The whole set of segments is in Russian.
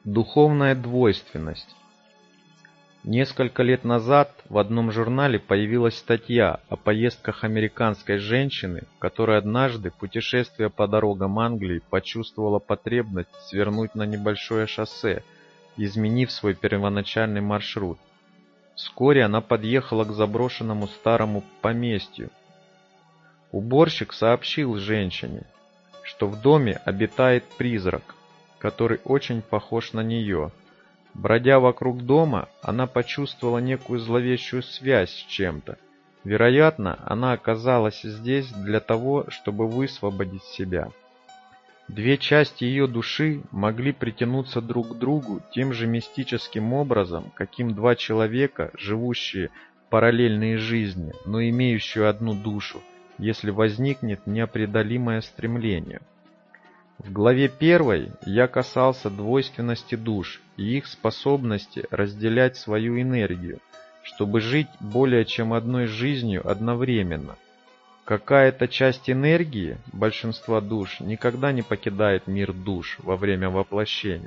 Духовная двойственность. Несколько лет назад в одном журнале появилась статья о поездках американской женщины, которая однажды, путешествуя по дорогам Англии, почувствовала потребность свернуть на небольшое шоссе, изменив свой первоначальный маршрут. Вскоре она подъехала к заброшенному старому поместью. Уборщик сообщил женщине, что в доме обитает призрак, который очень похож на нее. Бродя вокруг дома, она почувствовала некую зловещую связь с чем-то. Вероятно, она оказалась здесь для того, чтобы высвободить себя. Две части ее души могли притянуться друг к другу тем же мистическим образом, каким два человека, живущие параллельные жизни, но имеющие одну душу, если возникнет непреодолимое стремление. В главе 1 я касался двойственности душ и их способности разделять свою энергию, чтобы жить более чем одной жизнью одновременно. Какая-то часть энергии большинства душ никогда не покидает мир душ во время воплощения.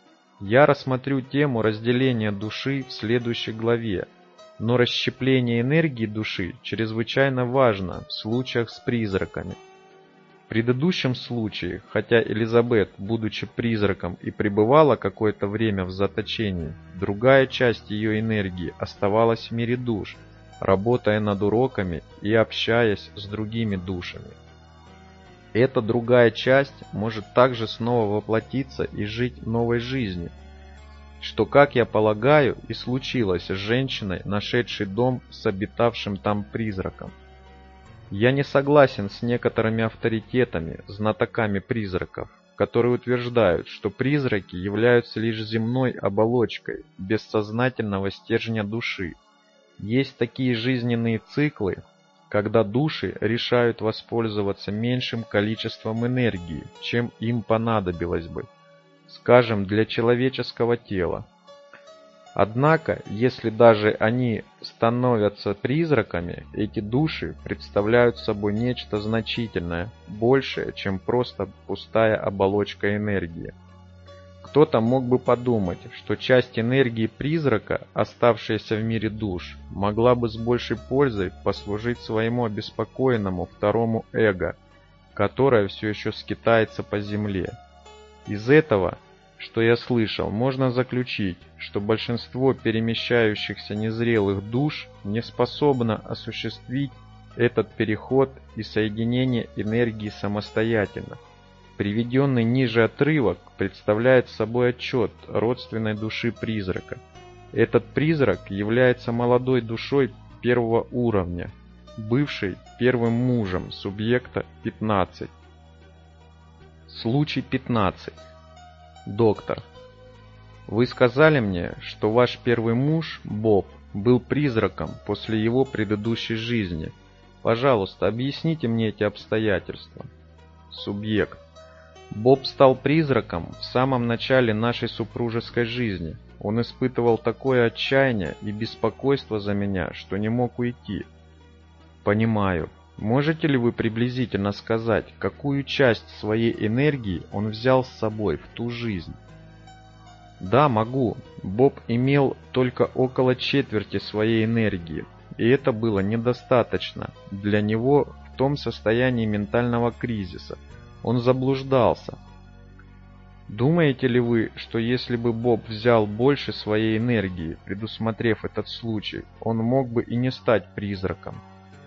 Я рассмотрю тему разделения души в следующей главе, но расщепление энергии души чрезвычайно важно в случаях с призраками. В предыдущем случае, хотя Элизабет, будучи призраком, и пребывала какое-то время в заточении, другая часть ее энергии оставалась в мире душ, работая над уроками и общаясь с другими душами. Эта другая часть может также снова воплотиться и жить новой жизнью, что, как я полагаю, и случилось с женщиной, нашедшей дом с обитавшим там призраком. Я не согласен с некоторыми авторитетами, знатоками призраков, которые утверждают, что призраки являются лишь земной оболочкой бессознательного стержня души. Есть такие жизненные циклы, когда души решают воспользоваться меньшим количеством энергии, чем им понадобилось бы, скажем, для человеческого тела. Однако, если даже они становятся призраками, эти души представляют собой нечто значительное, большее, чем просто пустая оболочка энергии. Кто-то мог бы подумать, что часть энергии призрака, оставшаяся в мире душ, могла бы с большей пользой послужить своему обеспокоенному второму эго, которое все еще скитается по земле. Из этого, что я слышал, можно заключить, что большинство перемещающихся незрелых душ не способно осуществить этот переход и соединение энергии самостоятельно. Приведенный ниже отрывок представляет собой отчет родственной души призрака. Этот призрак является молодой душой первого уровня, бывшей первым мужем субъекта 15. Случай 15. Доктор, вы сказали мне, что ваш первый муж, Боб, был призраком после его предыдущей жизни. Пожалуйста, объясните мне эти обстоятельства. Субъект. Боб стал призраком в самом начале нашей супружеской жизни. Он испытывал такое отчаяние и беспокойство за меня, что не мог уйти. Понимаю. Можете ли вы приблизительно сказать, какую часть своей энергии он взял с собой в ту жизнь? Да, могу. Боб имел только около четверти своей энергии, и это было недостаточно для него в том состоянии ментального кризиса. Он заблуждался. Думаете ли вы, что если бы Боб взял больше своей энергии, предусмотрев этот случай, он мог бы и не стать призраком?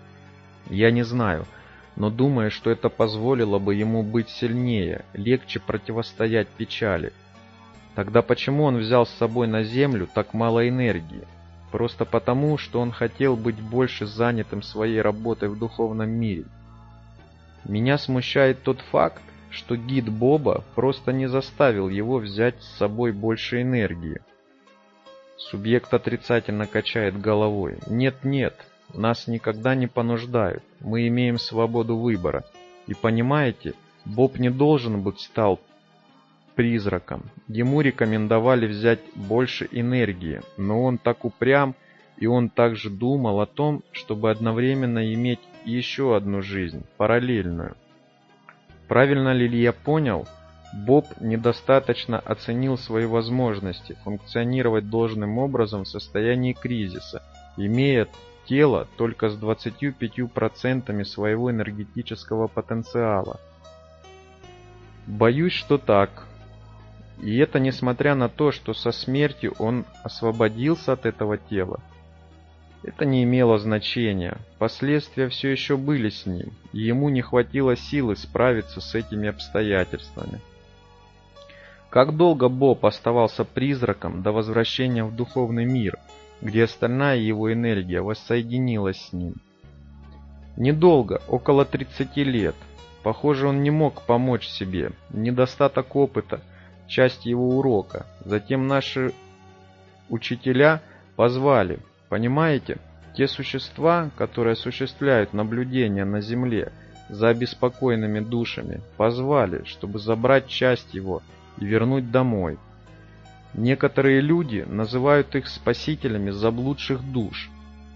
Я не знаю, но думаю, что это позволило бы ему быть сильнее, легче противостоять печали. Тогда почему он взял с собой на Землю так мало энергии? Просто потому, что он хотел быть больше занятым своей работой в духовном мире. Меня смущает тот факт, что гид Боба просто не заставил его взять с собой больше энергии. Субъект отрицательно качает головой. Нет, нас никогда не понуждают. Мы имеем свободу выбора. И понимаете, Боб не должен быть стал призраком. Ему рекомендовали взять больше энергии, но он так упрям, и он также думал о том, чтобы одновременно иметь еще одну жизнь, параллельную. Правильно ли я понял, Боб недостаточно оценил свои возможности функционировать должным образом в состоянии кризиса, имея тело только с 25% своего энергетического потенциала. Боюсь, что так. И это несмотря на то, что со смертью он освободился от этого тела. Это не имело значения, последствия все еще были с ним, и ему не хватило силы справиться с этими обстоятельствами. Как долго Боб оставался призраком до возвращения в духовный мир, где остальная его энергия воссоединилась с ним? Недолго, около 30 лет. Похоже, он не мог помочь себе, недостаток опыта, часть его урока. Затем наши учителя позвали, понимаете, те существа, которые осуществляют наблюдение на Земле за обеспокоенными душами, позвали, чтобы забрать часть его и вернуть домой. Некоторые люди называют их спасителями заблудших душ.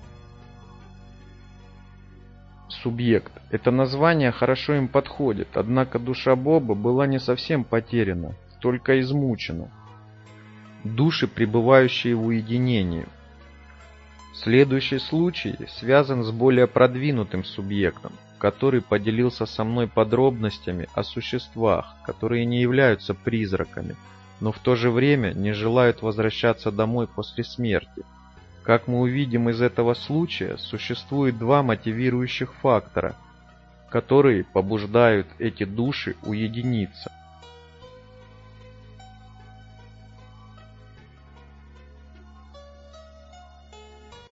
Субъект. Это название хорошо им подходит, однако душа Боба была не совсем потеряна, только измучена. Души, пребывающие в уединении. Следующий случай связан с более продвинутым субъектом, который поделился со мной подробностями о существах, которые не являются призраками, но в то же время не желают возвращаться домой после смерти. Как мы увидим из этого случая, существует два мотивирующих фактора, которые побуждают эти души уединиться.